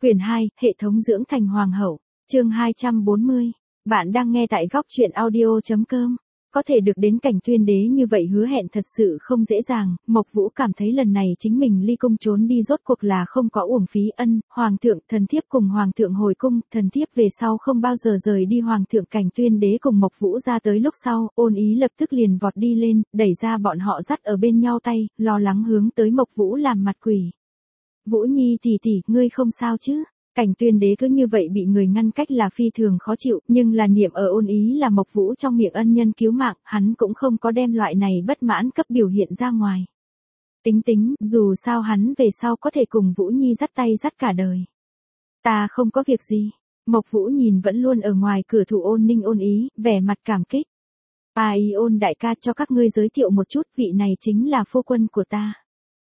Quyển 2, Hệ thống dưỡng thành hoàng hậu, chương 240. Bạn đang nghe tại góc truyện audio.com. Có thể được đến cảnh tuyên đế như vậy hứa hẹn thật sự không dễ dàng, Mộc Vũ cảm thấy lần này chính mình ly cung trốn đi rốt cuộc là không có uổng phí. Hoàng thượng, thần thiếp cùng hoàng thượng hồi cung, thần thiếp về sau không bao giờ rời đi. Hoàng thượng. Cảnh tuyên đế cùng Mộc Vũ ra tới lúc sau, Ôn Ý lập tức liền vọt đi lên, đẩy ra bọn họ dắt ở bên nhau tay, lo lắng hướng tới Mộc Vũ làm mặt quỷ. Vũ Nhi tỷ tỷ, ngươi không sao chứ? Cảnh tuyên đế cứ như vậy bị người ngăn cách là phi thường khó chịu, nhưng là niệm ở Ôn Ý là Mộc Vũ trong miệng ân nhân cứu mạng, hắn cũng không có đem loại này bất mãn cấp biểu hiện ra ngoài. Tính, dù sao hắn về sau có thể cùng Vũ Nhi dắt tay dắt cả đời. Ta không có việc gì. Mộc Vũ nhìn vẫn luôn ở ngoài cửa thủ Ôn Ninh Ôn Ý, vẻ mặt cảm kích. Ôn đại ca, cho các ngươi giới thiệu một chút, vị này chính là phu quân của ta.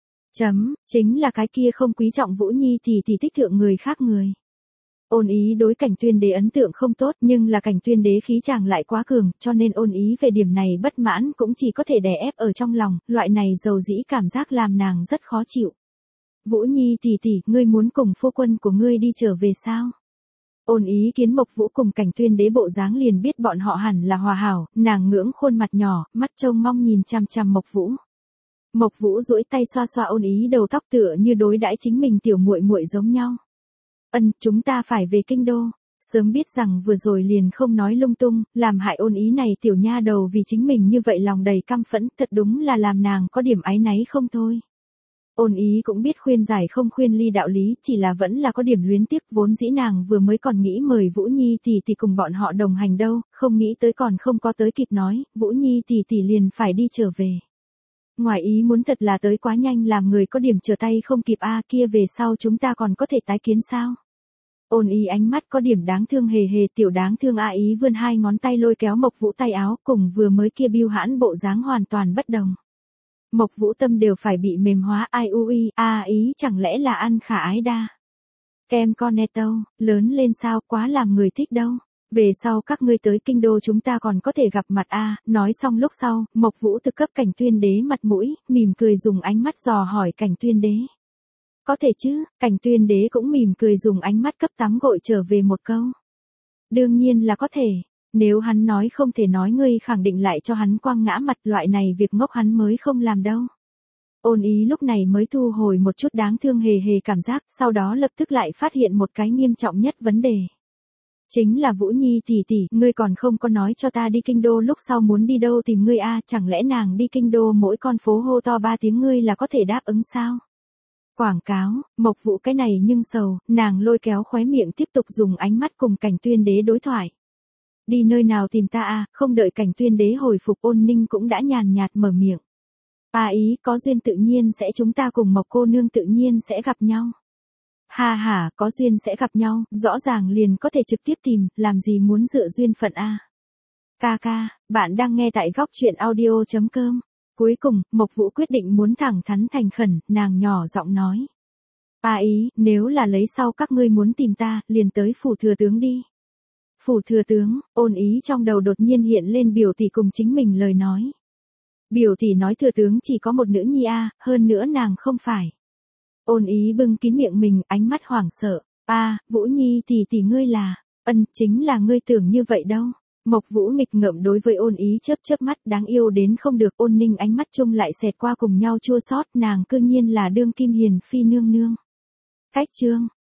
Chính là cái kia không quý trọng Vũ Nhi thì thích thượng người khác người. Ôn Ý đối cảnh tuyên đế ấn tượng không tốt, nhưng là cảnh tuyên đế khí chàng lại quá cường, cho nên Ôn Ý về điểm này bất mãn cũng chỉ có thể đè ép ở trong lòng, loại này dầu dĩ cảm giác làm nàng rất khó chịu. Vũ Nhi tỷ tỷ, ngươi muốn cùng phu quân của ngươi đi trở về sao? Ôn Ý kiến Mộc Vũ cùng cảnh tuyên đế bộ dáng liền biết bọn họ hẳn là hòa hảo, nàng ngưỡng khuôn mặt nhỏ, mắt trông mong nhìn chằm chằm Mộc Vũ. Mộc Vũ duỗi tay xoa xoa Ôn Ý đầu tóc tựa như đối đãi chính mình tiểu muội muội giống nhau. Chúng ta phải về kinh đô. Sớm biết rằng vừa rồi liền không nói lung tung, làm hại Ôn Ý này tiểu nha đầu vì chính mình như vậy lòng đầy căm phẫn, thật đúng là làm nàng có điểm áy náy không thôi. Ôn Ý cũng biết khuyên giải không khuyên ly đạo lý, chỉ là vẫn là có điểm luyến tiếc, vốn dĩ nàng vừa mới còn nghĩ mời Vũ Nhi tỷ tỷ cùng bọn họ đồng hành đâu, không nghĩ tới còn không có tới kịp nói, Vũ Nhi tỷ tỷ liền phải đi trở về. Ngoài ý muốn thật là tới quá nhanh làm người có điểm trở tay không kịp kia về sau chúng ta còn có thể tái kiến sao? Ôn Ý ánh mắt có điểm đáng thương hề hề, tiểu đáng thương Ý vươn hai ngón tay lôi kéo Mộc Vũ tay áo, cùng vừa mới kia bưu hãn bộ dáng hoàn toàn bất đồng. Mộc Vũ tâm đều phải bị mềm hóa, Ý chẳng lẽ là ăn khả ái đa. Kem Cornetto, lớn lên sao, quá làm người thích đâu. Về sau các ngươi tới kinh đô chúng ta còn có thể gặp mặt nói xong lúc sau, Mộc Vũ thực cấp cảnh tuyên đế mặt mũi, mỉm cười dùng ánh mắt dò hỏi cảnh tuyên đế. Có thể chứ, cảnh tuyên đế cũng mỉm cười dùng ánh mắt cấp tắm gội trở về một câu. Đương nhiên là có thể, nếu hắn nói không thể nói ngươi khẳng định lại cho hắn quăng ngã mặt, loại này việc ngốc hắn mới không làm đâu. Ôn Ý lúc này mới thu hồi một chút đáng thương hề hề cảm giác, sau đó lập tức lại phát hiện một cái nghiêm trọng nhất vấn đề. Chính là Vũ Nhi tỷ tỷ, ngươi còn không có nói cho ta đi kinh đô lúc sau muốn đi đâu tìm ngươi chẳng lẽ nàng đi kinh đô mỗi con phố hô to 3 tiếng ngươi là có thể đáp ứng sao? Quảng cáo, Mộc Vũ cái này nhưng sầu, nàng lôi kéo khóe miệng tiếp tục dùng ánh mắt cùng cảnh tuyên đế đối thoại. Đi nơi nào tìm ta không đợi cảnh tuyên đế hồi phục Ôn Ninh cũng đã nhàn nhạt mở miệng. Ý, có duyên tự nhiên sẽ chúng ta cùng Mộc cô nương tự nhiên sẽ gặp nhau. Có duyên sẽ gặp nhau, rõ ràng liền có thể trực tiếp tìm, làm gì muốn dựa duyên phận Ca, bạn đang nghe tại góc truyện audio.com. Cuối cùng, Mộc Vũ quyết định muốn thẳng thắn thành khẩn, nàng nhỏ giọng nói. Ý, nếu là lấy sau các ngươi muốn tìm ta, liền tới phủ thừa tướng đi. Phủ thừa tướng, Ôn Ý trong đầu đột nhiên hiện lên biểu tỷ cùng chính mình lời nói. Biểu tỷ nói thừa tướng chỉ có một nữ nhi hơn nữa nàng không phải. Ôn Ý bưng kín miệng mình, ánh mắt hoảng sợ. Vũ Nhi tỷ ngươi là, chính là ngươi tưởng như vậy đâu. Mộc Vũ nghịch ngợm đối với Ôn Ý chớp mắt, đáng yêu đến không được. Ôn Ninh ánh mắt chung lại xẹt qua cùng nhau chua xót, nàng cư nhiên là đương kim hiền phi nương nương. Cách chương